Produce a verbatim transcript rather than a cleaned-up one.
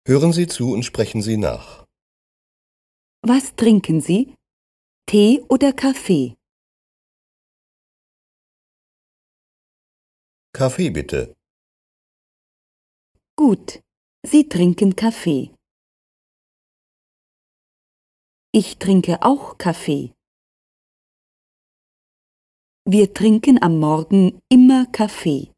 Hören Sie zu und sprechen Sie nach. Was trinken Sie? Tee oder Kaffee? Kaffee bitte. Gut, Sie trinken Kaffee. Ich trinke auch Kaffee. Wir trinken am Morgen immer Kaffee.